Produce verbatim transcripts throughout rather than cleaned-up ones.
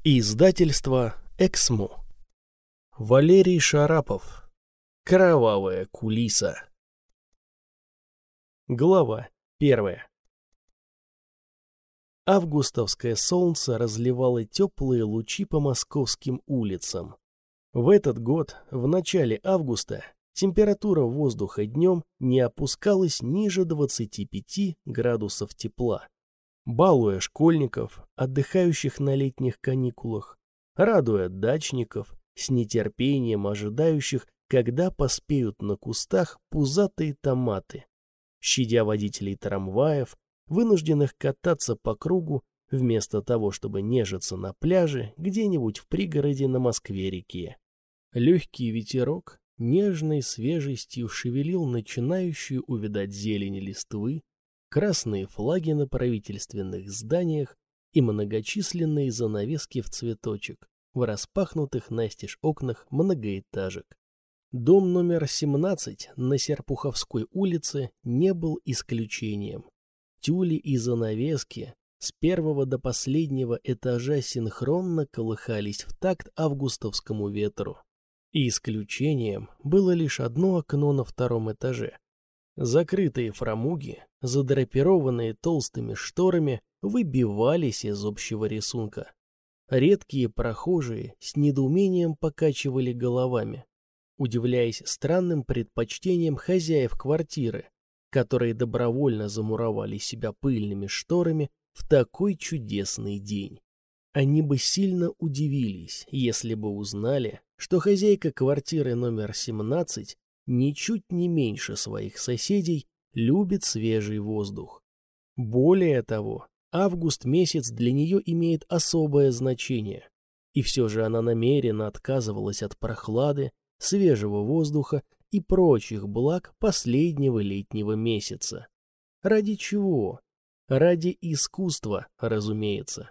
Издательство «Эксмо». Валерий Шарапов. Кровавая кулиса. Глава первая. Августовское солнце разливало теплые лучи по московским улицам. В этот год, в начале августа, температура воздуха днем не опускалась ниже двадцати пяти градусов тепла, балуя школьников, отдыхающих на летних каникулах, радуя дачников, с нетерпением ожидающих, когда поспеют на кустах пузатые томаты, щадя водителей трамваев, вынужденных кататься по кругу, вместо того, чтобы нежиться на пляже где-нибудь в пригороде на Москве-реке. Легкий ветерок нежной свежестью шевелил начинающую увядать зелень листвы, красные флаги на правительственных зданиях и многочисленные занавески в цветочек в распахнутых настежь окнах многоэтажек. Дом номер семнадцать на Серпуховской улице не был исключением. Тюли и занавески с первого до последнего этажа синхронно колыхались в такт августовскому ветру. И исключением было лишь одно окно на втором этаже. Закрытые фрамуги, задрапированные толстыми шторами, выбивались из общего рисунка. Редкие прохожие с недоумением покачивали головами, удивляясь странным предпочтениям хозяев квартиры, которые добровольно замуровали себя пыльными шторами в такой чудесный день. Они бы сильно удивились, если бы узнали, что хозяйка квартиры номер семнадцать ничуть не меньше своих соседей любит свежий воздух. Более того, август месяц для нее имеет особое значение, и все же она намеренно отказывалась от прохлады, свежего воздуха и прочих благ последнего летнего месяца. Ради чего? Ради искусства, разумеется.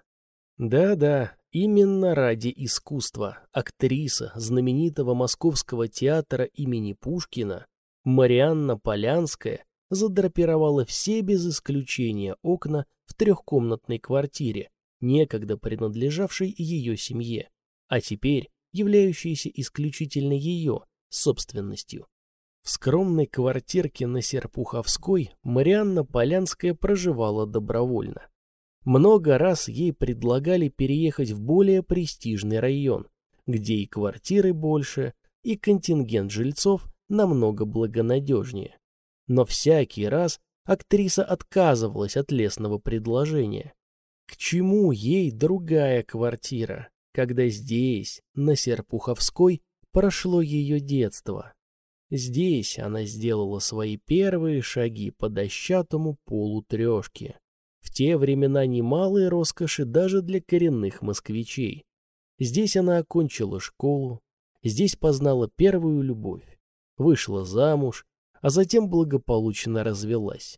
Да-да, именно ради искусства актриса знаменитого Московского театра имени Пушкина Марианна Полянская задрапировала все без исключения окна в трехкомнатной квартире, некогда принадлежавшей ее семье, а теперь являющейся исключительно ее собственностью. В скромной квартирке на Серпуховской Марианна Полянская проживала добровольно. Много раз ей предлагали переехать в более престижный район, где и квартиры больше, и контингент жильцов намного благонадежнее. Но всякий раз актриса отказывалась от лестного предложения. К чему ей другая квартира, когда здесь, на Серпуховской, прошло ее детство? Здесь она сделала свои первые шаги по дощатому полу трешки. В те времена немалой роскоши даже для коренных москвичей. Здесь она окончила школу, здесь познала первую любовь, вышла замуж, а затем благополучно развелась.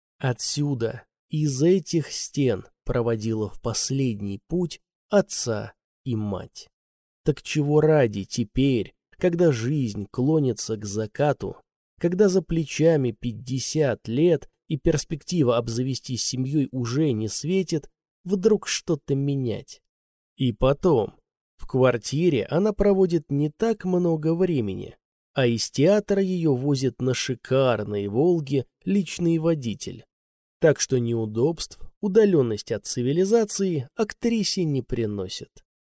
Отсюда, из этих стен, проводила в последний путь отца и мать. Так чего ради теперь, когда жизнь клонится к закату, когда за плечами пятьдесят лет и перспектива обзавестись семьей уже не светит, вдруг что-то менять? И потом, в квартире она проводит не так много времени, а из театра ее возит на шикарной «Волге» личный водитель. Так что неудобств, удаленность от цивилизации актрисе не приносит.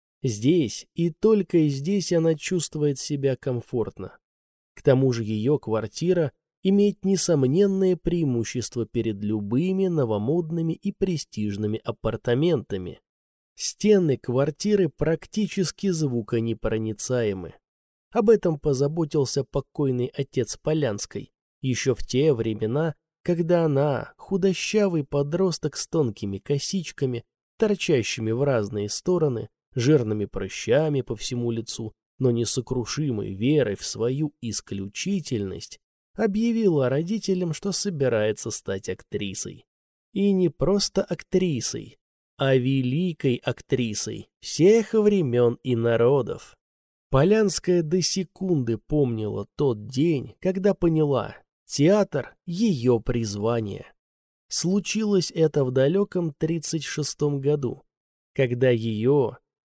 Здесь и только здесь она чувствует себя комфортно. К тому же ее квартира имеет несомненное преимущество перед любыми новомодными и престижными апартаментами. Стены квартиры практически звуконепроницаемы. Об этом позаботился покойный отец Полянской еще в те времена, когда она, худощавый подросток с тонкими косичками, торчащими в разные стороны, жирными прыщами по всему лицу, но несокрушимой верой в свою исключительность, объявила родителям, что собирается стать актрисой. И не просто актрисой, а великой актрисой всех времен и народов. Полянская до секунды помнила тот день, когда поняла, театр — ее призвание. Случилось это в далеком тридцать шестом году, когда ее,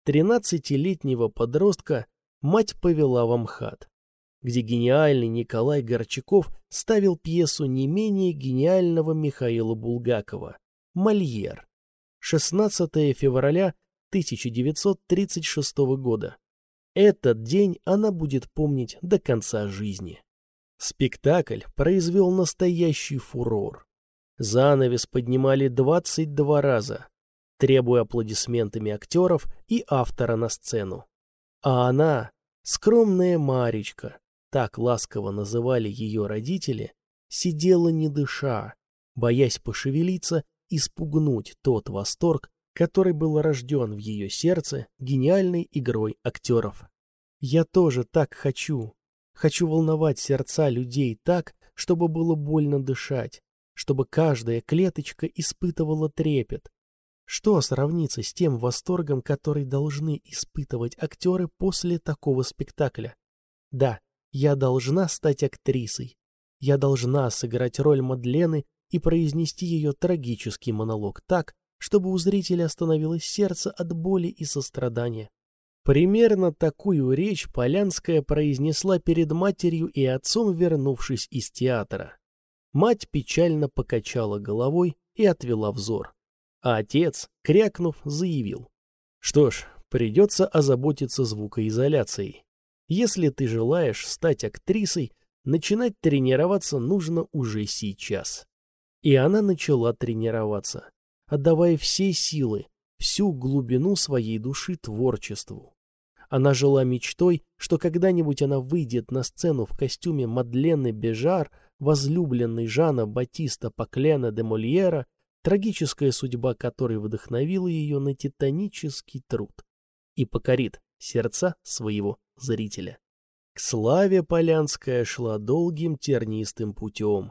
тринадцатилетнего подростка мать повела в МХАТ, где гениальный Николай Горчаков ставил пьесу не менее гениального Михаила Булгакова «Мольер». шестнадцатого февраля тысяча девятьсот тридцать шестого года. Этот день она будет помнить до конца жизни. Спектакль произвел настоящий фурор. Занавес поднимали двадцать два раза, требуя аплодисментами актеров и автора на сцену. А она, скромная Маречка, так ласково называли ее родители, сидела не дыша, боясь пошевелиться и спугнуть тот восторг, который был рожден в ее сердце гениальной игрой актеров. «Я тоже так хочу. Хочу волновать сердца людей так, чтобы было больно дышать, чтобы каждая клеточка испытывала трепет. Что сравнится с тем восторгом, который должны испытывать актеры после такого спектакля? Да, я должна стать актрисой. Я должна сыграть роль Мадлены и произнести ее трагический монолог так, чтобы у зрителя остановилось сердце от боли и сострадания». Примерно такую речь Полянская произнесла перед матерью и отцом, вернувшись из театра. Мать печально покачала головой и отвела взор. А отец, крякнув, заявил: «Что ж, придется озаботиться звукоизоляцией. Если ты желаешь стать актрисой, начинать тренироваться нужно уже сейчас». И она начала тренироваться, отдавая все силы, всю глубину своей души творчеству. Она жила мечтой, что когда-нибудь она выйдет на сцену в костюме Мадлены Бежар, возлюбленной Жана Батиста Паклена де Мольера, трагическая судьба которой вдохновила ее на титанический труд, и покорит сердца своего зрителя. К славе Полянская шла долгим тернистым путем.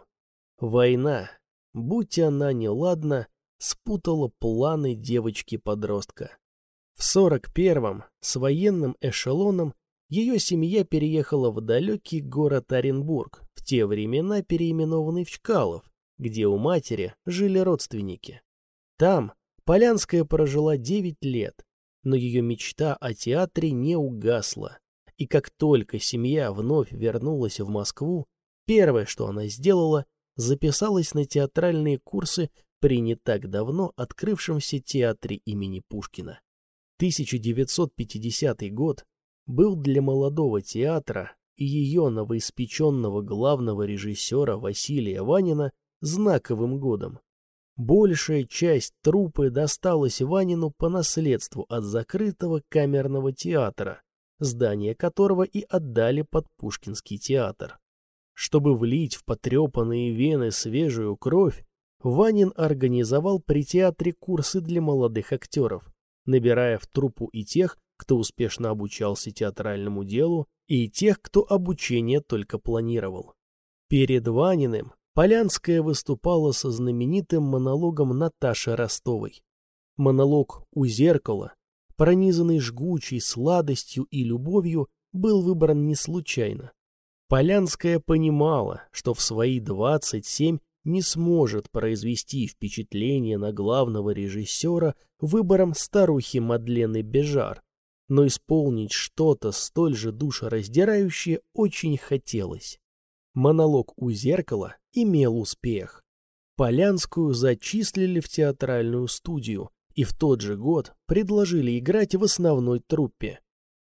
Война, будь она неладна, спутала планы девочки-подростка. В сорок первом с военным эшелоном ее семья переехала в далекий город Оренбург, в те времена переименованный в Чкалов, где у матери жили родственники. Там Полянская прожила девять лет, но ее мечта о театре не угасла, и как только семья вновь вернулась в Москву, первое, что она сделала, записалась на театральные курсы при не так давно открывшемся театре имени Пушкина. тысяча девятьсот пятидесятый год был для молодого театра и ее новоиспеченного главного режиссера Василия Ванина знаковым годом. Большая часть труппы досталась Ванину по наследству от закрытого камерного театра, здание которого и отдали под Пушкинский театр. Чтобы влить в потрепанные вены свежую кровь, Ванин организовал при театре курсы для молодых актеров, набирая в труппу и тех, кто успешно обучался театральному делу, и тех, кто обучение только планировал. Перед Ваниным Полянская выступала со знаменитым монологом Наташи Ростовой. Монолог «У зеркала», пронизанный жгучей сладостью и любовью, был выбран не случайно. Полянская понимала, что в свои двадцать семь не сможет произвести впечатление на главного режиссера выбором старухи Мадлены Бежар, но исполнить что-то столь же душераздирающее очень хотелось. Монолог «У зеркала» имел успех. Полянскую зачислили в театральную студию и в тот же год предложили играть в основной труппе.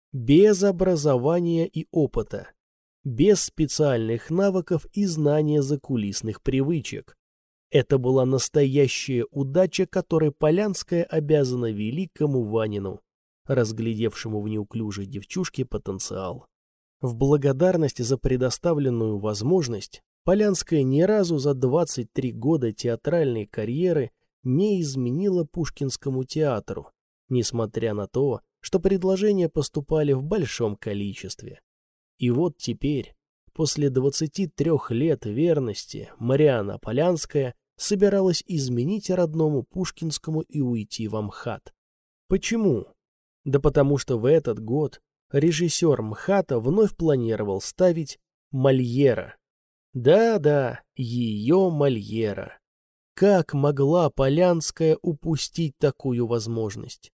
Без образования и опыта, без специальных навыков и знания закулисных привычек. Это была настоящая удача, которой Полянская обязана великому Ванину, разглядевшему в неуклюжей девчушке потенциал. В благодарность за предоставленную возможность Полянская ни разу за двадцать три года театральной карьеры не изменила Пушкинскому театру, несмотря на то, что предложения поступали в большом количестве. И вот теперь, после двадцати трёх лет верности, Марианна Полянская собиралась изменить родному Пушкинскому и уйти в МХАТ. Почему? Да потому что в этот год режиссер МХАТа вновь планировал ставить Мольера. Да-да, ее Мольера. Как могла Полянская упустить такую возможность?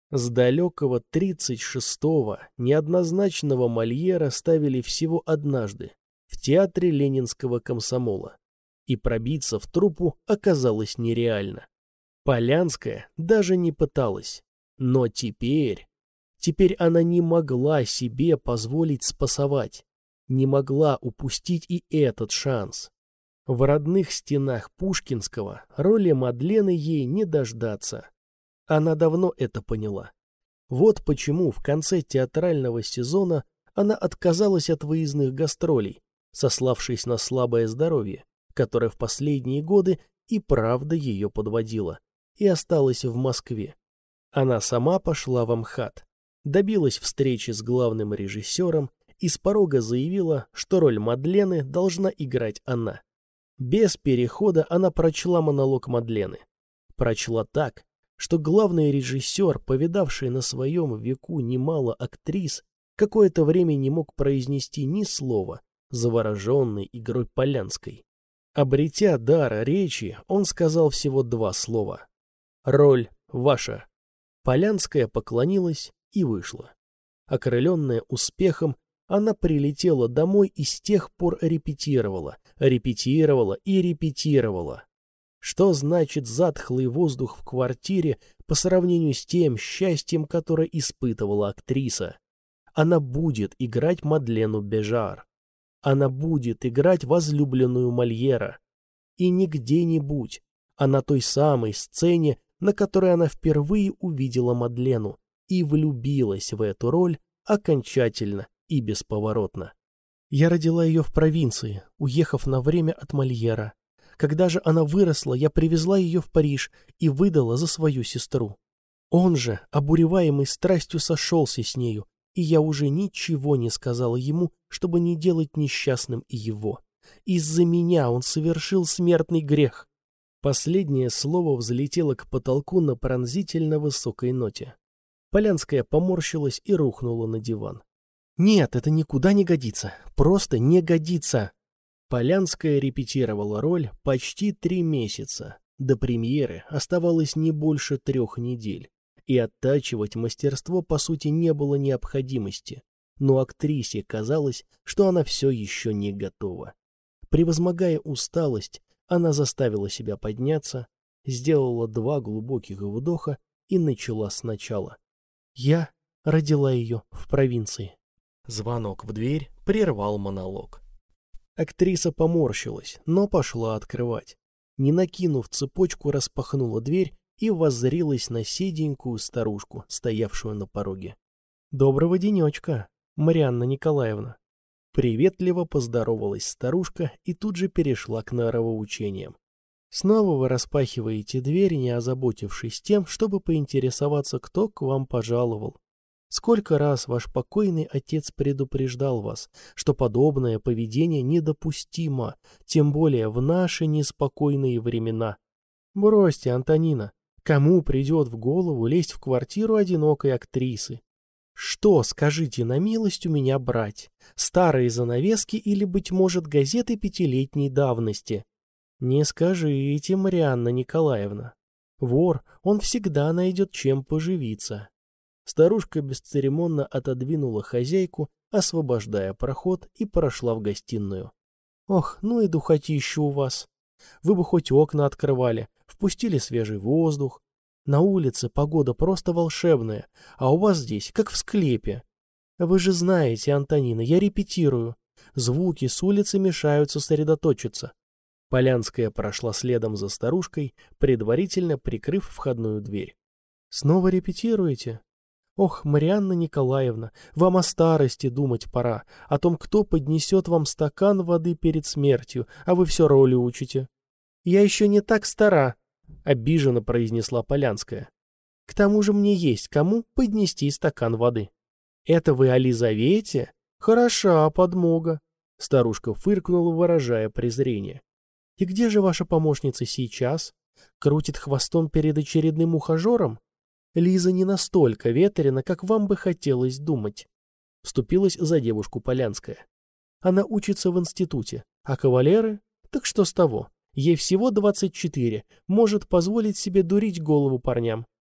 С далекого тридцать шестого неоднозначного Мольера ставили всего однажды в театре Ленинского комсомола, и пробиться в труппу оказалось нереально. Полянская даже не пыталась, но теперь... Теперь она не могла себе позволить спасовать, не могла упустить и этот шанс. В родных стенах Пушкинского роли Мадлены ей не дождаться. Она давно это поняла. Вот почему в конце театрального сезона она отказалась от выездных гастролей, сославшись на слабое здоровье, которое в последние годы и правда ее подводило, и осталась в Москве. Она сама пошла в МХАТ, добилась встречи с главным режиссером и с порога заявила, что роль Мадлены должна играть она. Без перехода она прочла монолог Мадлены. Прочла так, что главный режиссер, повидавший на своем веку немало актрис, какое-то время не мог произнести ни слова, завороженный игрой Полянской. Обретя дар речи, он сказал всего два слова. «Роль ваша». Полянская поклонилась и вышла. Окрыленная успехом, она прилетела домой и с тех пор репетировала, репетировала и репетировала. Что значит затхлый воздух в квартире по сравнению с тем счастьем, которое испытывала актриса? Она будет играть Мадлену Бежар. Она будет играть возлюбленную Мольера. И не где-нибудь, а на той самой сцене, на которой она впервые увидела Мадлену и влюбилась в эту роль окончательно и бесповоротно. Я родила ее в провинции, уехав на время от Мольера. Когда же она выросла, я привезла ее в Париж и выдала за свою сестру. Он же, обуреваемый страстью, сошелся с нею, и я уже ничего не сказала ему, чтобы не делать несчастным и его. Из-за меня он совершил смертный грех. Последнее слово взлетело к потолку на пронзительно высокой ноте. Полянская поморщилась и рухнула на диван. «Нет, это никуда не годится. Просто не годится!» Полянская репетировала роль почти три месяца. До премьеры оставалось не больше трех недель. И оттачивать мастерство, по сути, не было необходимости. Но актрисе казалось, что она все еще не готова. Превозмогая усталость, она заставила себя подняться, сделала два глубоких вдоха и начала сначала. Я родила ее в провинции. Звонок в дверь прервал монолог. Актриса поморщилась, но пошла открывать. Не накинув цепочку, распахнула дверь и воззрилась на седенькую старушку, стоявшую на пороге. «Доброго денечка, Марианна Николаевна!» Приветливо поздоровалась старушка и тут же перешла к норовоучениям. «Снова вы распахиваете дверь, не озаботившись тем, чтобы поинтересоваться, кто к вам пожаловал. Сколько раз ваш покойный отец предупреждал вас, что подобное поведение недопустимо, тем более в наши неспокойные времена. Бросьте, Антонина, кому придет в голову лезть в квартиру одинокой актрисы? Что, скажите на милость, у меня брать? Старые занавески или, быть может, газеты пятилетней давности? Не скажите, Марианна Николаевна. Вор, он всегда найдет чем поживиться». Старушка бесцеремонно отодвинула хозяйку, освобождая проход, и прошла в гостиную. «Ох, ну и духотища у вас! Вы бы хоть окна открывали, впустили свежий воздух. На улице погода просто волшебная, а у вас здесь, как в склепе. Вы же знаете, Антонина, я репетирую. Звуки с улицы мешают сосредоточиться». Полянская прошла следом за старушкой, предварительно прикрыв входную дверь. «Снова репетируете? Ох, Марианна Николаевна, вам о старости думать пора, о том, кто поднесет вам стакан воды перед смертью, а вы все роли учите». «Я еще не так стара», — обиженно произнесла Полянская. «К тому же мне есть кому поднести стакан воды». «Это вы о Лизавете? Хороша подмога», — старушка фыркнула, выражая презрение. «И где же ваша помощница сейчас? Крутит хвостом перед очередным ухажером? Лиза не настолько ветрена, как вам бы хотелось думать», — вступилась за девушку Полянская. «Она учится в институте, а кавалеры? Так что с того? Ей всего двадцать четыре, может позволить себе дурить голову парням.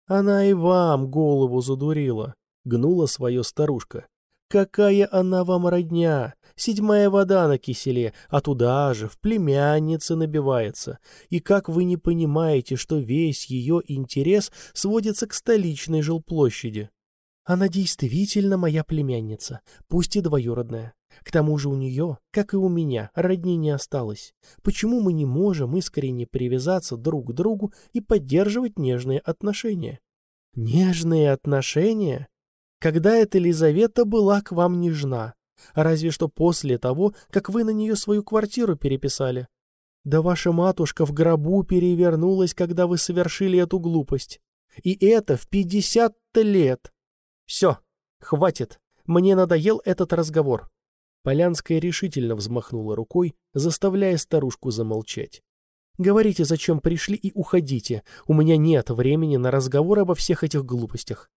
Она и вам голову задурила, гнула свое старушка. Какая она вам родня, седьмая вода на киселе, а туда же в племяннице набивается. И как вы не понимаете, что весь ее интерес сводится к столичной жилплощади? Она действительно моя племянница, пусть и двоюродная. К тому же у нее, как и у меня, родни не осталось. Почему мы не можем искренне привязаться друг к другу и поддерживать нежные отношения? Нежные отношения? Когда эта Елизавета была к вам нежна? Разве что после того, как вы на нее свою квартиру переписали. Да ваша матушка в гробу перевернулась, когда вы совершили эту глупость. И это в пятьдесят лет. Все, хватит, мне надоел этот разговор. Полянская решительно взмахнула рукой, заставляя старушку замолчать. Говорите, зачем пришли, и уходите. У меня нет времени на разговор обо всех этих глупостях.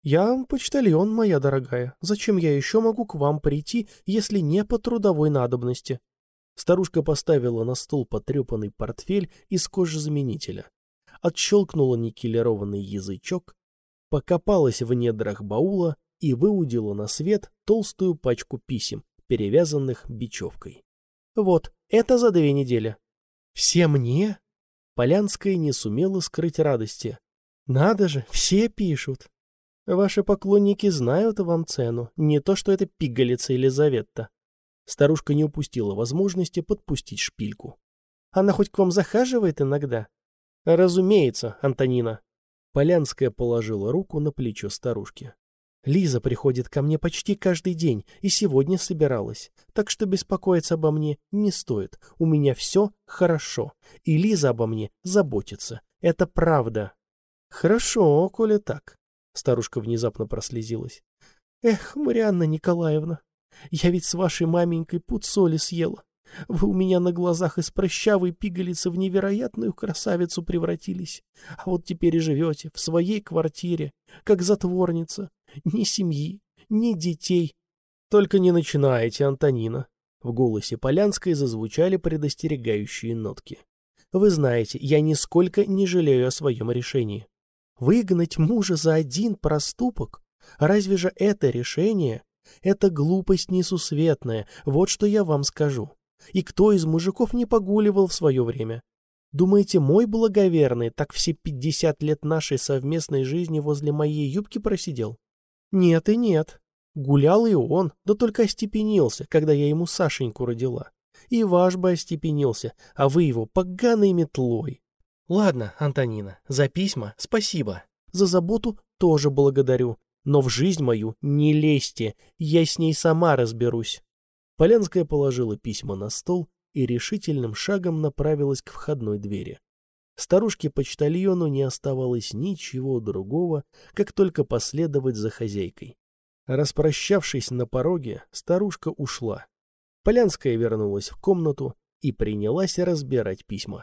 Я почтальон, моя дорогая. Зачем я еще могу к вам прийти, если не по трудовой надобности? Старушка поставила на стол потрепанный портфель из кожезаменителя, отщелкнула никелированный язычок, покопалась в недрах баула и выудила на свет толстую пачку писем, перевязанных бечевкой. Вот, это за две недели. Все мне? Полянская не сумела скрыть радости. Надо же, все пишут. Ваши поклонники знают вам цену, не то что это пигалица Елизавета. Старушка не упустила возможности подпустить шпильку. Она хоть к вам захаживает иногда? Разумеется, Антонина. Полянская положила руку на плечо старушки. Лиза приходит ко мне почти каждый день и сегодня собиралась, так что беспокоиться обо мне не стоит. У меня все хорошо, и Лиза обо мне заботится. Это правда. Хорошо, коли так. Старушка внезапно прослезилась. Эх, Марианна Николаевна, я ведь с вашей маменькой пуд соли съела. Вы у меня на глазах из прыщавой пигалицы в невероятную красавицу превратились. А вот теперь и живете в своей квартире, как затворница. Ни семьи, ни детей. Только не начинайте, Антонина. В голосе Полянской зазвучали предостерегающие нотки. Вы знаете, я нисколько не жалею о своем решении. Выгнать мужа за один проступок? Разве же это решение? Это глупость несусветная, вот что я вам скажу. И кто из мужиков не погуливал в свое время? Думаете, мой благоверный так все пятьдесят лет нашей совместной жизни возле моей юбки просидел? Нет и нет. Гулял и он, да только остепенился, когда я ему Сашеньку родила. И ваш бы остепенился, а вы его поганой метлой. Ладно, Антонина, за письма спасибо. За заботу тоже благодарю. Но в жизнь мою не лезьте, я с ней сама разберусь. Полянская положила письма на стол и решительным шагом направилась к входной двери. Старушке-почтальону не оставалось ничего другого, как только последовать за хозяйкой. Распрощавшись на пороге, старушка ушла. Полянская вернулась в комнату и принялась разбирать письма.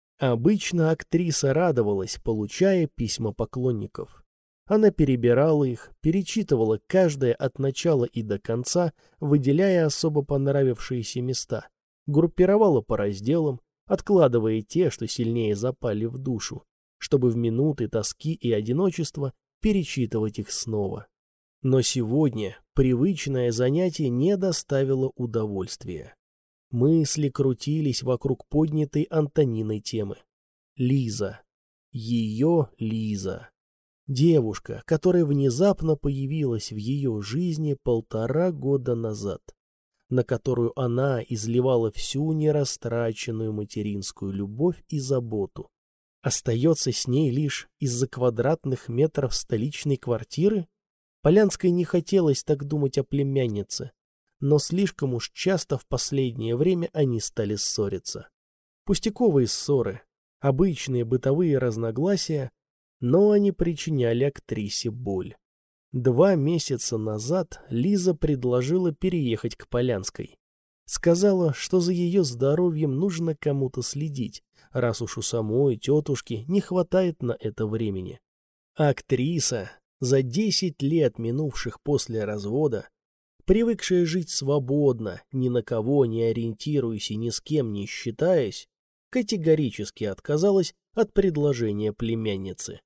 Обычно актриса радовалась, получая письма поклонников. Она перебирала их, перечитывала каждое от начала и до конца, выделяя особо понравившиеся места, группировала по разделам, откладывая те, что сильнее запали в душу, чтобы в минуты тоски и одиночества перечитывать их снова. Но сегодня привычное занятие не доставило удовольствия. Мысли крутились вокруг поднятой Антониной темы. Лиза. Ее Лиза. Девушка, которая внезапно появилась в ее жизни полтора года назад, на которую она изливала всю нерастраченную материнскую любовь и заботу. Остается с ней лишь из-за квадратных метров столичной квартиры? Полянской не хотелось так думать о племяннице, но слишком уж часто в последнее время они стали ссориться. Пустяковые ссоры, обычные бытовые разногласия, но они причиняли актрисе боль. Два месяца назад Лиза предложила переехать к Полянской. Сказала, что за ее здоровьем нужно кому-то следить, раз уж у самой тетушки не хватает на это времени. Актриса, за десять лет минувших после развода, привыкшая жить свободно, ни на кого не ориентируясь и ни с кем не считаясь, категорически отказалась от предложения племянницы.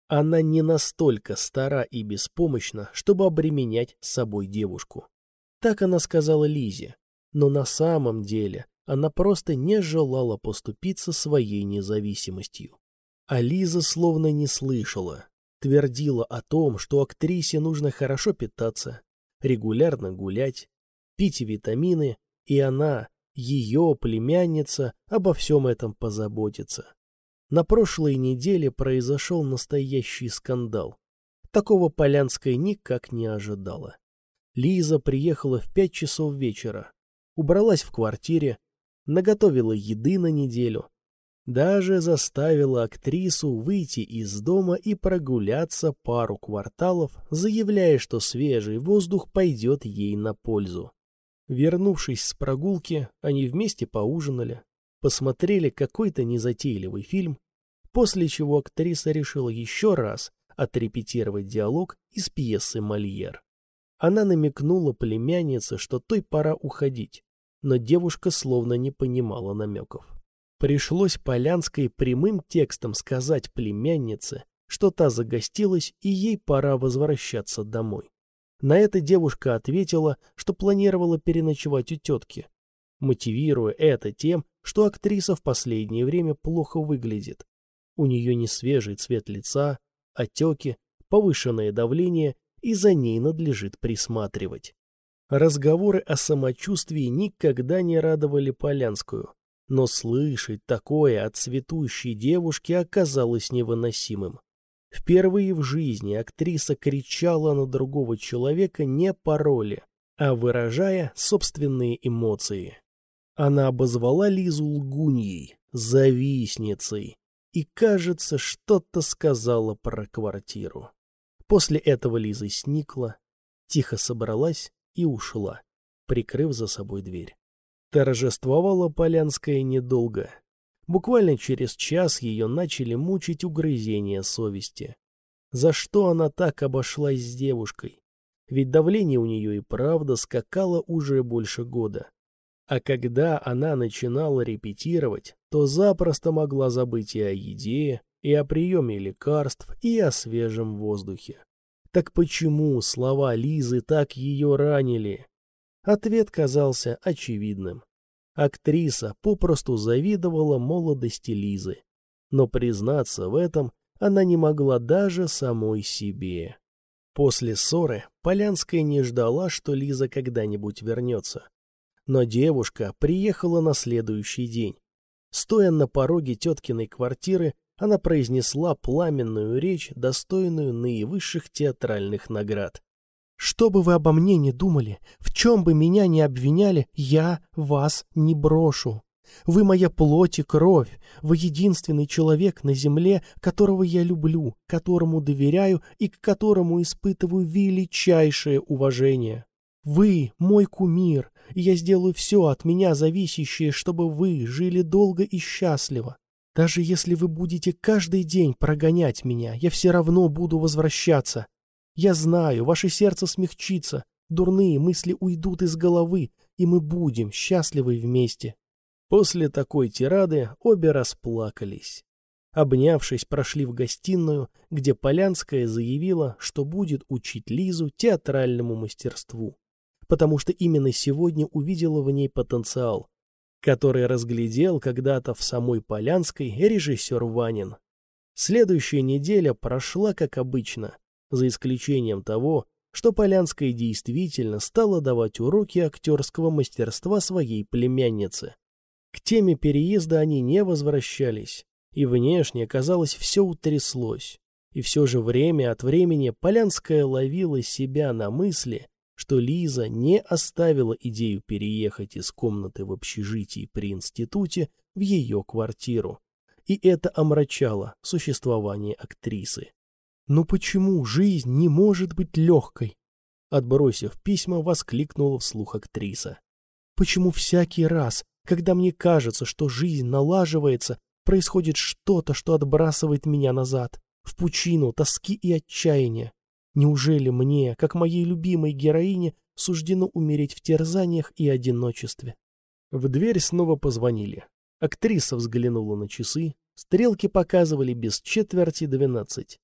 Она не настолько стара и беспомощна, чтобы обременять собой девушку. Так она сказала Лизе, но на самом деле она просто не желала поступиться своей независимостью. А Лиза словно не слышала, твердила о том, что актрисе нужно хорошо питаться, регулярно гулять, пить витамины, и она, ее племянница, обо всем этом позаботится. На прошлой неделе произошел настоящий скандал. Такого Полянская никак не ожидала. Лиза приехала в пять часов вечера, убралась в квартире, наготовила еды на неделю, даже заставила актрису выйти из дома и прогуляться пару кварталов, заявляя, что свежий воздух пойдет ей на пользу. Вернувшись с прогулки, они вместе поужинали, посмотрели какой-то незатейливый фильм, после чего актриса решила еще раз отрепетировать диалог из пьесы «Мольер». Она намекнула племяннице, что той пора уходить, но девушка словно не понимала намеков. Пришлось Полянской прямым текстом сказать племяннице, что та загостилась и ей пора возвращаться домой. На это девушка ответила, что планировала переночевать у тетки, мотивируя это тем, что актриса в последнее время плохо выглядит. У нее не свежий цвет лица, отеки, повышенное давление, и за ней надлежит присматривать. Разговоры о самочувствии никогда не радовали Полянскую, но слышать такое от цветущей девушки оказалось невыносимым. Впервые в жизни актриса кричала на другого человека не по роли, а выражая собственные эмоции. Она обозвала Лизу лгуньей, завистницей и, кажется, что-то сказала про квартиру. После этого Лиза сникла, тихо собралась и ушла, прикрыв за собой дверь. Торжествовала Полянская недолго. Буквально через час ее начали мучить угрызения совести. За что она так обошлась с девушкой? Ведь давление у нее и правда скакало уже больше года. А когда она начинала репетировать, то запросто могла забыть и о еде, и о приеме лекарств, и о свежем воздухе. Так почему слова Лизы так ее ранили? Ответ казался очевидным. Актриса попросту завидовала молодости Лизы, но признаться в этом она не могла даже самой себе. После ссоры Полянская не ждала, что Лиза когда-нибудь вернется. Но девушка приехала на следующий день. Стоя на пороге теткиной квартиры, она произнесла пламенную речь, достойную наивысших театральных наград. «Что бы вы обо мне ни думали, в чем бы меня ни обвиняли, я вас не брошу. Вы моя плоть и кровь, вы единственный человек на земле, которого я люблю, которому доверяю и к которому испытываю величайшее уважение. Вы мой кумир, и я сделаю все от меня зависящее, чтобы вы жили долго и счастливо. Даже если вы будете каждый день прогонять меня, я все равно буду возвращаться. Я знаю, ваше сердце смягчится, дурные мысли уйдут из головы, и мы будем счастливы вместе». После такой тирады обе расплакались. Обнявшись, прошли в гостиную, где Полянская заявила, что будет учить Лизу театральному мастерству, потому что именно сегодня увидела в ней потенциал, который разглядел когда-то в самой Полянской режиссер Ванин. Следующая неделя прошла как обычно, за исключением того, что Полянская действительно стала давать уроки актерского мастерства своей племяннице. К теме переезда они не возвращались, и внешне, казалось, все утряслось. И все же время от времени Полянская ловила себя на мысли, что Лиза не оставила идею переехать из комнаты в общежитии при институте в ее квартиру. И это омрачало существование актрисы. «Ну почему жизнь не может быть легкой?» Отбросив письма, воскликнула вслух актриса. «Почему всякий раз, когда мне кажется, что жизнь налаживается, происходит что-то, что отбрасывает меня назад, в пучину тоски и отчаяния? Неужели мне, как моей любимой героине, суждено умереть в терзаниях и одиночестве?» В дверь снова позвонили. Актриса взглянула на часы. Стрелки показывали без четверти двенадцать.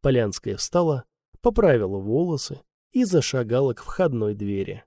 Полянская встала, поправила волосы и зашагала к входной двери.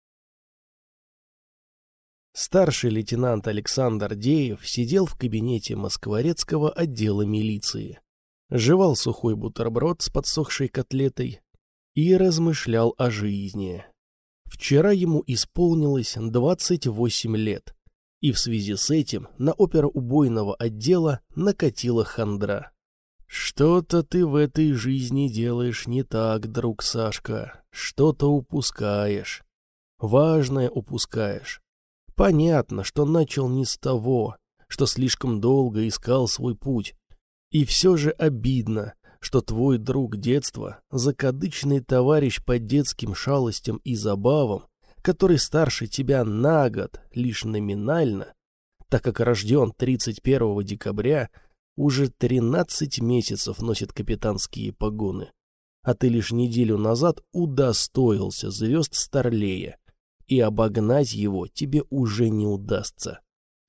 Старший лейтенант Александр Деев сидел в кабинете Москворецкого отдела милиции, жевал сухой бутерброд с подсохшей котлетой и размышлял о жизни. Вчера ему исполнилось двадцать восемь лет, и в связи с этим на опероубойного отдела накатила хандра. «Что-то ты в этой жизни делаешь не так, друг Сашка, что-то упускаешь, важное упускаешь. Понятно, что начал не с того, что слишком долго искал свой путь, и все же обидно, что твой друг детства, закадычный товарищ по детским шалостям и забавам, который старше тебя на год, лишь номинально, так как рожден тридцать первого декабря, уже тринадцать месяцев носит капитанские погоны, а ты лишь неделю назад удостоился звезд Старлея, и обогнать его тебе уже не удастся.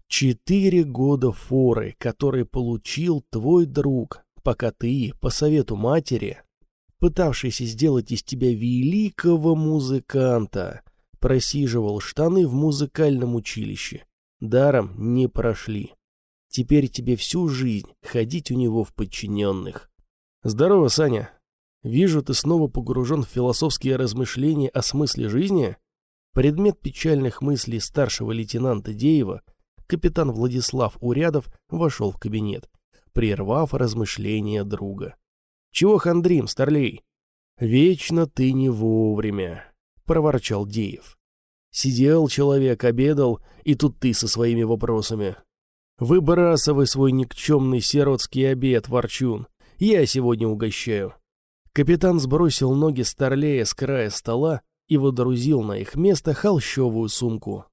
Четыре года форы, которые получил твой друг, пока ты, по совету матери, пытавшийся сделать из тебя великого музыканта, просиживал штаны в музыкальном училище, даром не прошли. Теперь тебе всю жизнь ходить у него в подчиненных. Здорово, Саня. Вижу, ты снова погружен в философские размышления о смысле жизни. Предмет печальных мыслей старшего лейтенанта Деева, капитан Владислав Урядов, вошел в кабинет, прервав размышления друга. «Чего хандрим, Старлей?» «Вечно ты не вовремя», — проворчал Деев. «Сидел человек, обедал, и тут ты со своими вопросами. Выбрасывай свой никчемный сиротский обед, ворчун, я сегодня угощаю». Капитан сбросил ноги Старлея с края стола и водрузил на их место холщовую сумку.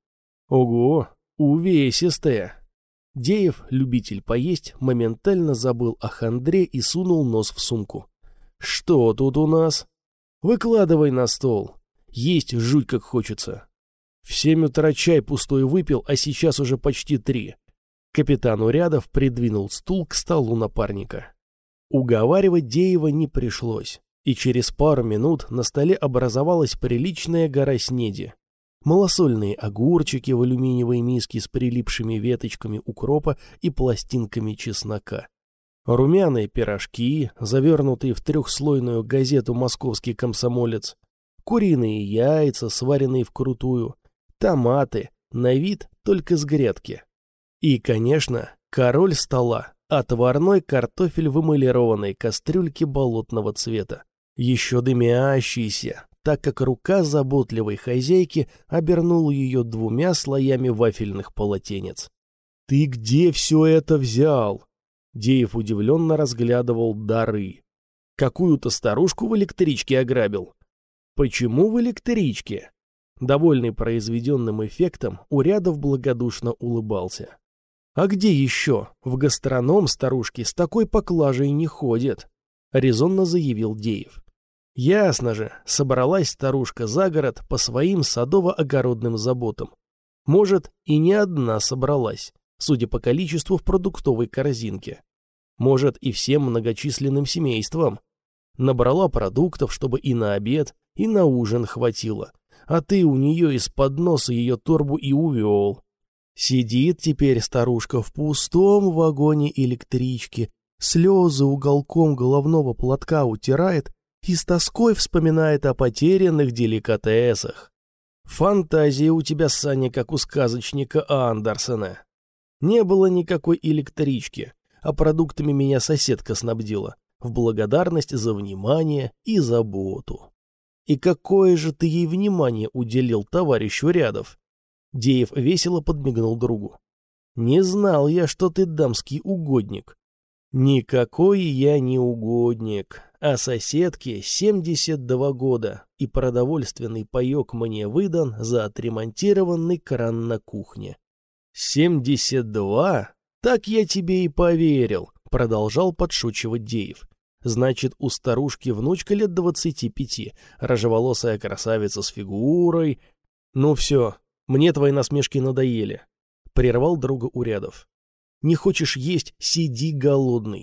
«Ого, увесистая!» Деев, любитель поесть, моментально забыл о хандре и сунул нос в сумку. «Что тут у нас?» «Выкладывай на стол. Есть жуть как хочется. В семь утра чай пустой выпил, а сейчас уже почти три». Капитан Урядов придвинул стул к столу напарника. Уговаривать Деева не пришлось, и через пару минут на столе образовалась приличная гора снеди. Малосольные огурчики в алюминиевой миске с прилипшими веточками укропа и пластинками чеснока. Румяные пирожки, завернутые в трехслойную газету «Московский комсомолец», куриные яйца, сваренные вкрутую, томаты, на вид только с грядки. И, конечно, король стола, отварной картофель в эмалированной кастрюльке болотного цвета, еще дымящийся, так как рука заботливой хозяйки обернула ее двумя слоями вафельных полотенец. «Ты где все это взял?» Деев удивленно разглядывал дары. «Какую-то старушку в электричке ограбил». «Почему в электричке?» Довольный произведенным эффектом, Урядов благодушно улыбался. «А где еще? В гастроном старушки с такой поклажей не ходят», — резонно заявил Деев. «Ясно же, собралась старушка за город по своим садово-огородным заботам. Может, и не одна собралась, судя по количеству в продуктовой корзинке. Может, и всем многочисленным семействам. Набрала продуктов, чтобы и на обед, и на ужин хватило, а ты у нее из-под носа ее торбу и увел. Сидит теперь старушка в пустом вагоне электрички, слезы уголком головного платка утирает и с тоской вспоминает о потерянных деликатесах. Фантазия у тебя, Саня, как у сказочника Андерсена. Не было никакой электрички, а продуктами меня соседка снабдила, в благодарность за внимание и заботу. И какое же ты ей внимание уделил, товарищ Урядов?» Деев весело подмигнул другу. «Не знал я, что ты дамский угодник». «Никакой я не угодник, а соседке семьдесят два года, и продовольственный паёк мне выдан за отремонтированный кран на кухне». «семьдесят два? Так я тебе и поверил», — продолжал подшучивать Деев. «Значит, у старушки внучка лет двадцати пяти, рыжеволосая красавица с фигурой. Ну все, мне твои насмешки надоели», — прервал друга Урядов. «Не хочешь есть — сиди голодный.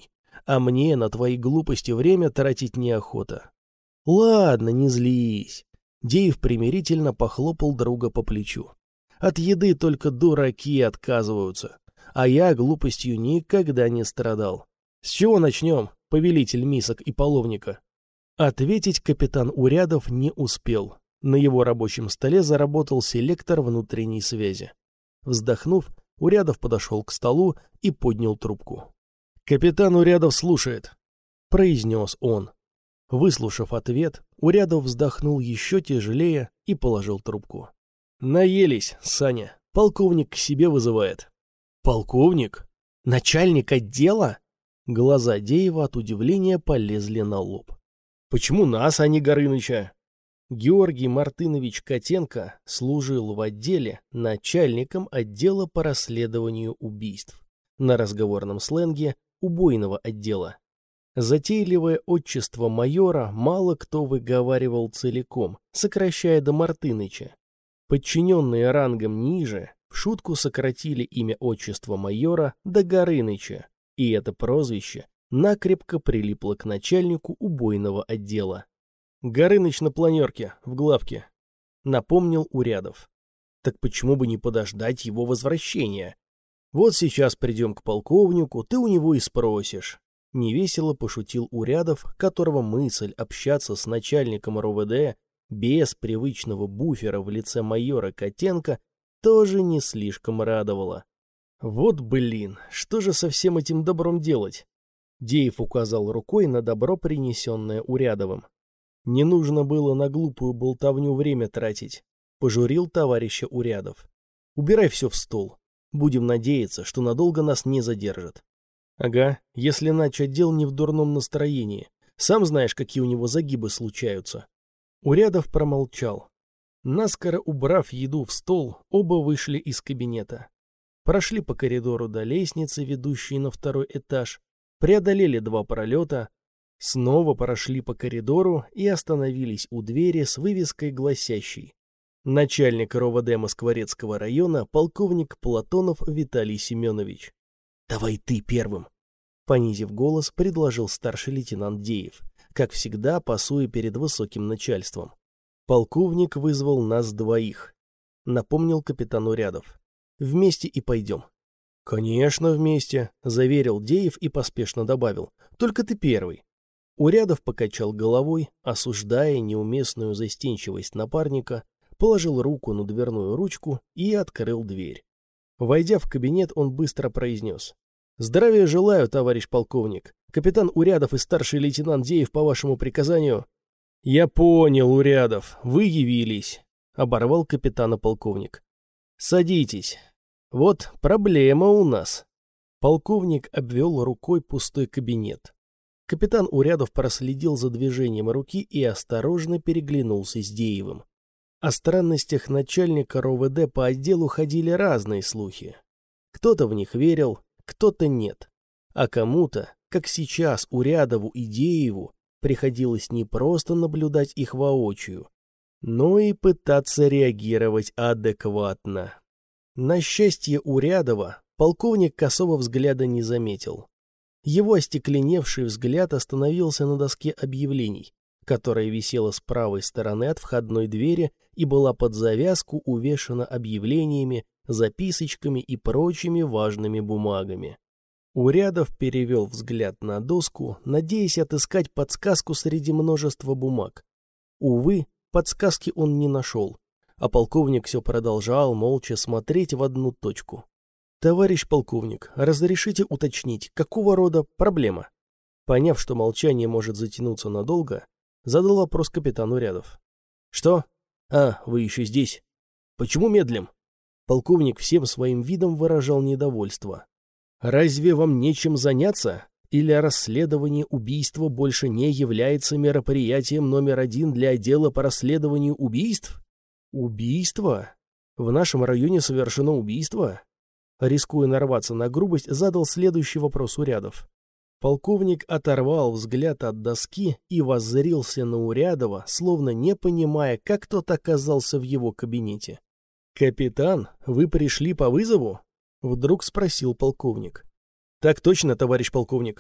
А мне на твои глупости время тратить неохота. Ладно, не злись. Деев примирительно похлопал друга по плечу. От еды только дураки отказываются. А я глупостью никогда не страдал. С чего начнем, повелитель мисок и половника? Ответить капитан Урядов не успел. На его рабочем столе заработал селектор внутренней связи. Вздохнув, Урядов подошел к столу и поднял трубку. «Капитан Урядов слушает», — произнес он. Выслушав ответ, Урядов вздохнул еще тяжелее и положил трубку. «Наелись, Саня. Полковник к себе вызывает». «Полковник? Начальник отдела?» Глаза Деева от удивления полезли на лоб. «Почему нас, а не Горыныча?» Георгий Мартынович Котенко служил в отделе начальником отдела по расследованию убийств. На разговорном сленге убойного отдела. Затейливое отчество майора мало кто выговаривал целиком, сокращая до Мартыныча. Подчиненные рангом ниже в шутку сократили имя отчества майора до Горыныча, и это прозвище накрепко прилипло к начальнику убойного отдела. «Горыныч на планерке, в главке», — напомнил Урядов. «Так почему бы не подождать его возвращения? Вот сейчас придем к полковнику, ты у него и спросишь». Невесело пошутил Урядов, которого мысль общаться с начальником РОВД без привычного буфера в лице майора Котенко тоже не слишком радовала. «Вот блин, что же со всем этим добром делать?» Деев указал рукой на добро, принесенное Урядовым. «Не нужно было на глупую болтовню время тратить», — пожурил товарища Урядов. «Убирай все в стол. Будем надеяться, что надолго нас не задержат». «Ага, если начотдел не в дурном настроении. Сам знаешь, какие у него загибы случаются». Урядов промолчал. Наскоро убрав еду в стол, оба вышли из кабинета. Прошли по коридору до лестницы, ведущей на второй этаж, преодолели два пролета, снова прошли по коридору и остановились у двери с вывеской, гласящей: «Начальник РОВД Москворецкого района, полковник Платонов Виталий Семенович». «Давай ты первым», — понизив голос, предложил старший лейтенант Деев, как всегда пасуя перед высоким начальством. «Полковник вызвал нас двоих», — напомнил капитан Урядов. «Вместе и пойдем». «Конечно, вместе», — заверил Деев и поспешно добавил. «Только ты первый». Урядов покачал головой, осуждая неуместную застенчивость напарника, положил руку на дверную ручку и открыл дверь. Войдя в кабинет, он быстро произнес: «Здравия желаю, товарищ полковник. Капитан Урядов и старший лейтенант Деев по вашему приказанию». «Я понял, Урядов, вы явились», — оборвал капитана полковник. «Садитесь. Вот проблема у нас». Полковник обвел рукой пустой кабинет. Капитан Урядов проследил за движением руки и осторожно переглянулся с Деевым. О странностях начальника РОВД по отделу ходили разные слухи. Кто-то в них верил, кто-то нет. А кому-то, как сейчас Урядову и Дееву, приходилось не просто наблюдать их воочию, но и пытаться реагировать адекватно. На счастье Урядова полковник косого взгляда не заметил. Его остекленевший взгляд остановился на доске объявлений, которая висела с правой стороны от входной двери и была под завязку увешана объявлениями, записочками и прочими важными бумагами. Урядов перевел взгляд на доску, надеясь отыскать подсказку среди множества бумаг. Увы, подсказки он не нашел, а полковник все продолжал молча смотреть в одну точку. «Товарищ полковник, разрешите уточнить, какого рода проблема?» Поняв, что молчание может затянуться надолго, задал вопрос капитан Урядов. «Что? А, вы еще здесь. Почему медлим?» Полковник всем своим видом выражал недовольство. «Разве вам нечем заняться? Или расследование убийства больше не является мероприятием номер один для отдела по расследованию убийств?» «Убийство? В нашем районе совершено убийство?» Рискуя нарваться на грубость, задал следующий вопрос Урядов. Полковник оторвал взгляд от доски и воззрился на Урядова, словно не понимая, как тот оказался в его кабинете. «Капитан, вы пришли по вызову?» — вдруг спросил полковник. «Так точно, товарищ полковник».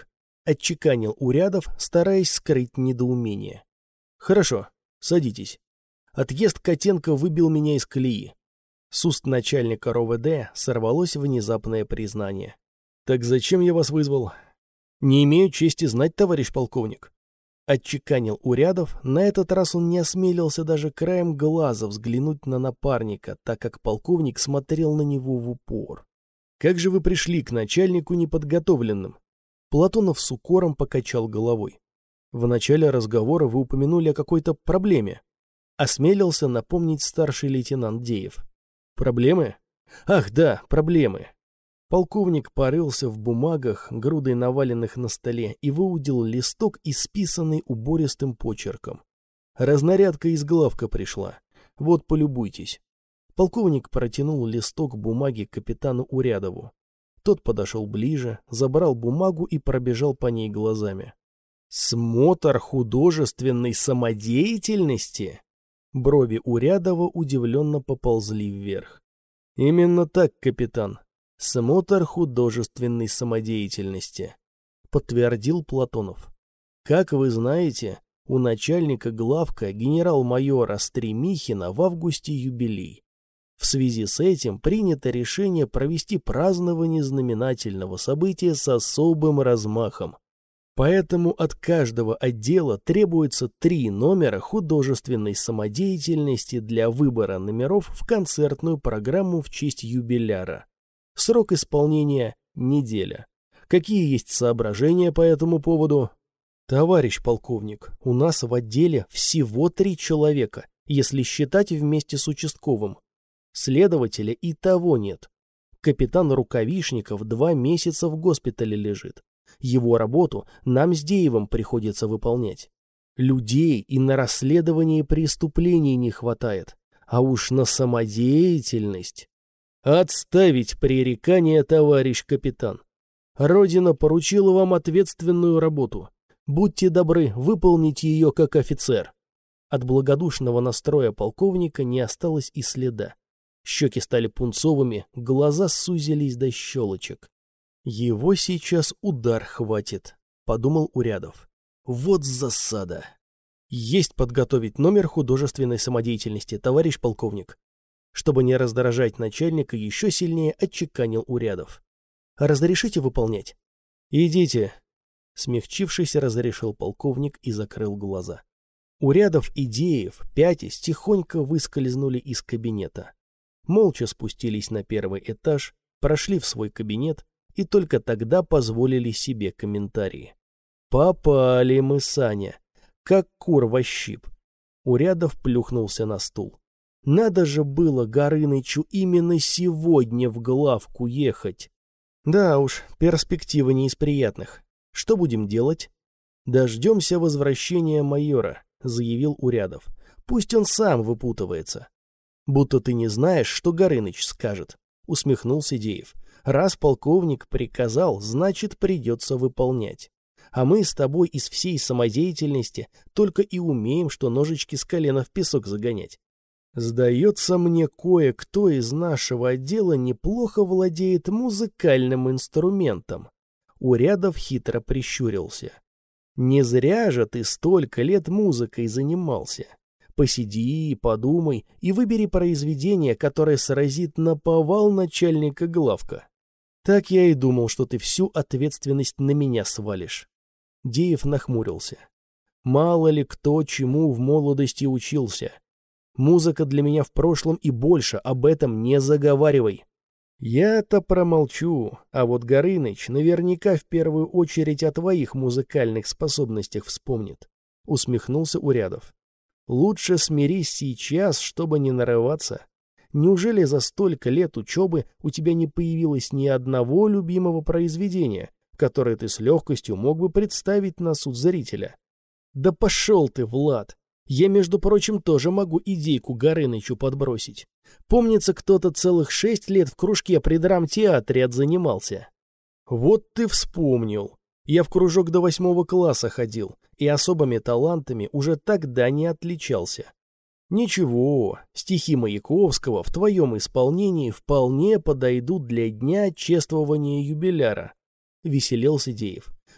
отчеканил Урядов, стараясь скрыть недоумение. Хорошо, садитесь. Отъезд Котенко выбил меня из колеи. С уст начальника РОВД сорвалось внезапное признание. Так зачем я вас вызвал? Не имею чести знать, товарищ полковник. Отчеканил Урядов, на этот раз он не осмелился даже краем глаза взглянуть на напарника, так как полковник смотрел на него в упор. «Как же вы пришли к начальнику неподготовленным?» Платонов с укором покачал головой. «В начале разговора вы упомянули о какой-то проблеме». Осмелился напомнить старший лейтенант Деев. «Проблемы? Ах, да, проблемы». Полковник порылся в бумагах, грудой наваленных на столе, и выудил листок, исписанный убористым почерком. Разнарядка из главка пришла. Вот, полюбуйтесь. Полковник протянул листок бумаги капитану Урядову. Тот подошел ближе, забрал бумагу и пробежал по ней глазами. «Смотр художественной самодеятельности?» Брови Урядова удивленно поползли вверх. «Именно так, капитан. Смотр художественной самодеятельности», — подтвердил Платонов. «Как вы знаете, у начальника главка генерал-майора Стремихина в августе юбилей. В связи с этим принято решение провести празднование знаменательного события с особым размахом. Поэтому от каждого отдела требуется три номера художественной самодеятельности для выбора номеров в концертную программу в честь юбиляра. Срок исполнения – неделя. Какие есть соображения по этому поводу? Товарищ полковник, у нас в отделе всего три человека, если считать вместе с участковым. Следователя и того нет. Капитан Рукавишников два месяца в госпитале лежит. Его работу нам с Деевым приходится выполнять. Людей и на расследование преступлений не хватает, а уж на самодеятельность. Отставить пререкания, товарищ капитан. Родина поручила вам ответственную работу. Будьте добры, выполните ее как офицер. От благодушного настроя полковника не осталось и следа. Щеки стали пунцовыми, глаза сузились до щелочек. «Его сейчас удар хватит», — подумал Урядов. «Вот засада. Есть подготовить номер художественной самодеятельности, товарищ полковник». Чтобы не раздражать начальника, еще сильнее отчеканил Урядов. «Разрешите выполнять?» «Идите», — смягчившись, разрешил полковник и закрыл глаза. Урядов и Деев, пятясь, тихонько выскользнули из кабинета. Молча спустились на первый этаж, прошли в свой кабинет и только тогда позволили себе комментарии. «Попали мы, Саня, как кур во щип». Урядов плюхнулся на стул. «Надо же было Горынычу именно сегодня в главку ехать». «Да уж, перспектива не из приятных. Что будем делать?» «Дождемся возвращения майора», — заявил Урядов. «Пусть он сам выпутывается». «Будто ты не знаешь, что Горыныч скажет», — усмехнулся Деев. «Раз полковник приказал, значит, придется выполнять. А мы с тобой из всей самодеятельности только и умеем, что ножички с колена в песок загонять. Сдается мне, кое-кто из нашего отдела неплохо владеет музыкальным инструментом». Урядов хитро прищурился. «Не зря же ты столько лет музыкой занимался. Посиди, подумай и выбери произведение, которое сразит наповал начальника главка. Так я и думал, что ты всю ответственность на меня свалишь». Деев нахмурился. «Мало ли кто чему в молодости учился. Музыка для меня в прошлом и больше, об этом не заговаривай». «Я-то промолчу, а вот Горыныч наверняка в первую очередь о твоих музыкальных способностях вспомнит», — усмехнулся Урядов. «Лучше смирись сейчас, чтобы не нарываться. Неужели за столько лет учебы у тебя не появилось ни одного любимого произведения, которое ты с легкостью мог бы представить на суд зрителя?» «Да пошел ты, Влад! Я, между прочим, тоже могу идейку Горынычу подбросить. Помнится, кто-то целых шесть лет в кружке при драмтеатре отзанимался». «Вот ты вспомнил. Я в кружок до восьмого класса ходил, и особыми талантами уже тогда не отличался. Ничего, стихи Маяковского в твоем исполнении вполне подойдут для дня чествования юбиляра», — веселился Деев.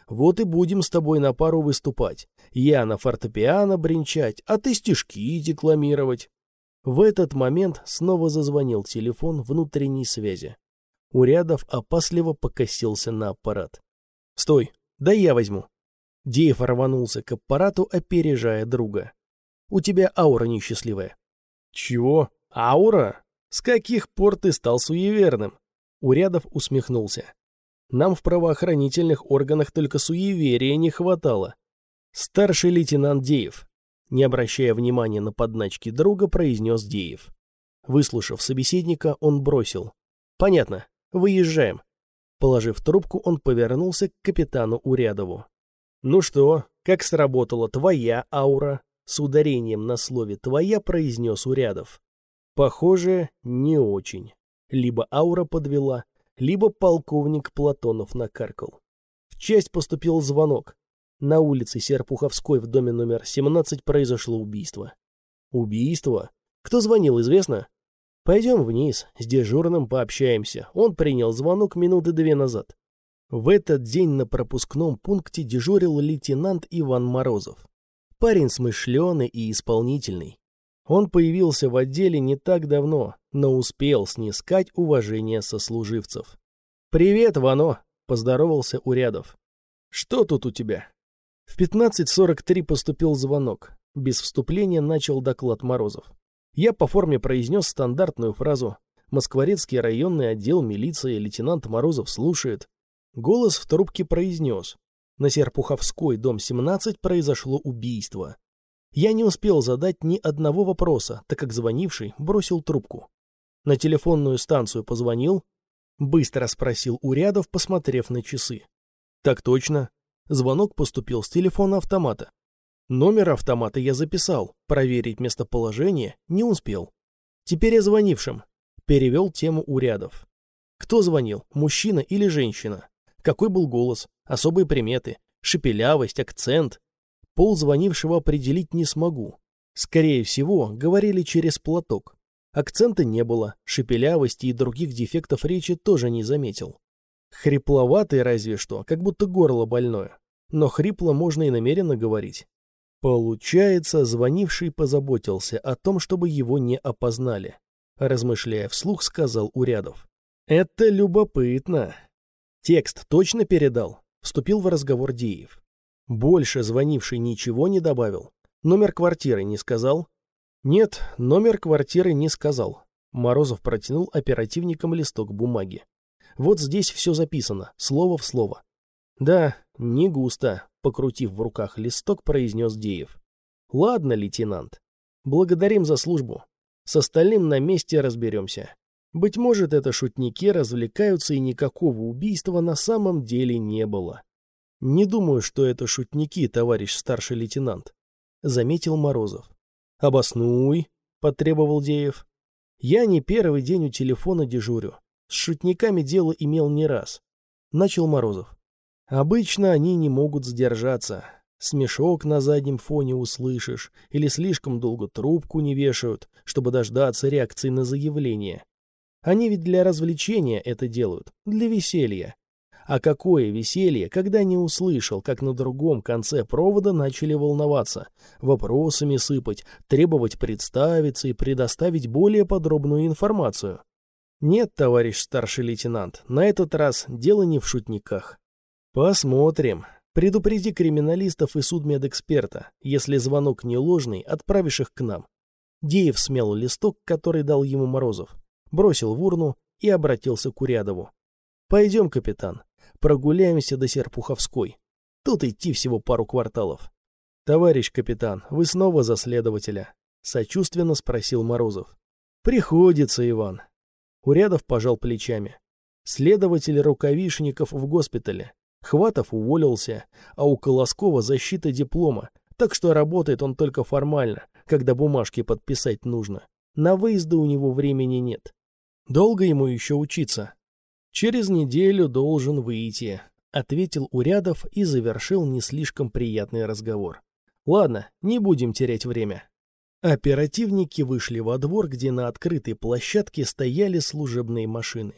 Вот и будем с тобой на пару выступать. Я на фортепиано бренчать, а ты стишки декламировать». В этот момент снова зазвонил телефон внутренней связи. Урядов опасливо покосился на аппарат. «Стой, да я возьму». Деев рванулся к аппарату, опережая друга. «У тебя аура несчастливая». «Чего? Аура? С каких пор ты стал суеверным?» Урядов усмехнулся. «Нам в правоохранительных органах только суеверия не хватало». «Старший лейтенант Деев», не обращая внимания на подначки друга, произнес Деев. Выслушав собеседника, он бросил: «Понятно, выезжаем». Положив трубку, он повернулся к капитану Урядову. «Ну что, как сработала твоя аура?» С ударением на слове «твоя» произнес Урядов. «Похоже, не очень. Либо аура подвела, либо полковник Платонов накаркал». В часть поступил звонок. На улице Серпуховской в доме номер семнадцать произошло убийство. «Убийство? Кто звонил, известно?» «Пойдем вниз, с дежурным пообщаемся. Он принял звонок минуты две назад». В этот день на пропускном пункте дежурил лейтенант Иван Морозов. Парень смышленый и исполнительный. Он появился в отделе не так давно, но успел снискать уважение сослуживцев. «Привет, Вано!» — поздоровался Урядов. «Что тут у тебя?» В пятнадцать сорок три поступил звонок. Без вступления начал доклад Морозов. Я по форме произнес стандартную фразу. Москворецкий районный отдел милиции, лейтенант Морозов слушает. Голос в трубке произнес: на Серпуховской, дом семнадцать, произошло убийство. Я не успел задать ни одного вопроса, так как звонивший бросил трубку. На телефонную станцию позвонил? Быстро спросил Урядов, посмотрев на часы. Так точно. Звонок поступил с телефона автомата. Номер автомата я записал, проверить местоположение не успел. Теперь о звонившем. Перевел тему Урядов. Кто звонил, мужчина или женщина? Какой был голос, особые приметы, шепелявость, акцент? Пол звонившего определить не смогу. Скорее всего, говорили через платок. Акцента не было, шепелявости и других дефектов речи тоже не заметил. Хрипловатый разве что, как будто горло больное. Но хрипло можно и намеренно говорить. Получается, звонивший позаботился о том, чтобы его не опознали. Размышляя вслух, сказал Урядов. Это любопытно. Текст точно передал? Вступил в разговор Деев. Больше звонивший ничего не добавил. Номер квартиры не сказал? Нет, номер квартиры не сказал. Морозов протянул оперативникам листок бумаги. Вот здесь все записано, слово в слово. Да, не густо, покрутив в руках листок, произнес Деев. Ладно, лейтенант. Благодарим за службу. С остальным на месте разберемся. Быть может, это шутники развлекаются, и никакого убийства на самом деле не было. Не думаю, что это шутники, товарищ старший лейтенант, заметил Морозов. Обоснуй, потребовал Деев. Я не первый день у телефона дежурю. С шутниками дело имел не раз. Начал Морозов. Обычно они не могут сдержаться. Смешок на заднем фоне услышишь, или слишком долго трубку не вешают, чтобы дождаться реакции на заявление. Они ведь для развлечения это делают, для веселья. А какое веселье, когда не услышал, как на другом конце провода начали волноваться, вопросами сыпать, требовать представиться и предоставить более подробную информацию. Нет, товарищ старший лейтенант, на этот раз дело не в шутниках. Посмотрим. Предупреди криминалистов и судмедэксперта. Если звонок не ложный, отправишь их к нам. Деев смял листок, который дал ему Морозов, бросил в урну и обратился к Урядову. Пойдем, капитан, прогуляемся до Серпуховской. Тут идти всего пару кварталов. Товарищ капитан, вы снова за следователя? Сочувственно спросил Морозов. Приходится, Иван. Урядов пожал плечами. Следователь Рукавишников в госпитале. Хватов уволился, а у Колоскова защита диплома, так что работает он только формально, когда бумажки подписать нужно. На выезды у него времени нет. Долго ему еще учиться? Через неделю должен выйти, ответил Урядов и завершил не слишком приятный разговор. Ладно, не будем терять время. Оперативники вышли во двор, где на открытой площадке стояли служебные машины.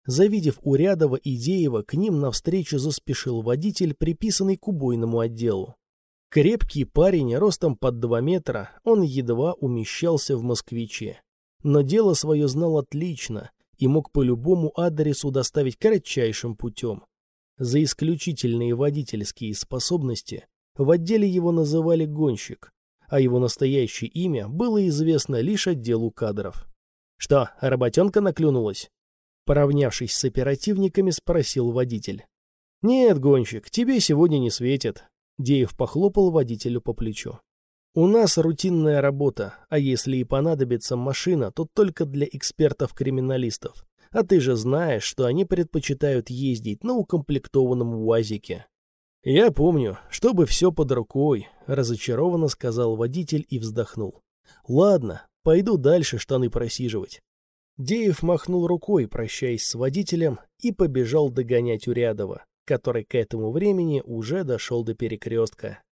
Завидев Урядова и Деева, к ним навстречу заспешил водитель, приписанный к убойному отделу. Крепкий парень, ростом под два метра, он едва умещался в «Москвиче». Но дело свое знал отлично и мог по любому адресу доставить кратчайшим путем. За исключительные водительские способности в отделе его называли «гонщик», а его настоящее имя было известно лишь отделу кадров. «Что, работенка наклюнулась?» Поравнявшись с оперативниками, спросил водитель. «Нет, гонщик, тебе сегодня не светит». Деев похлопал водителю по плечу. «У нас рутинная работа, а если и понадобится машина, то только для экспертов-криминалистов. А ты же знаешь, что они предпочитают ездить на укомплектованном УАЗике». «Я помню, чтобы все под рукой», — разочарованно сказал водитель и вздохнул. «Ладно, пойду дальше штаны просиживать». Деев махнул рукой, прощаясь с водителем, и побежал догонять Урядова, который к этому времени уже дошел до перекрестка.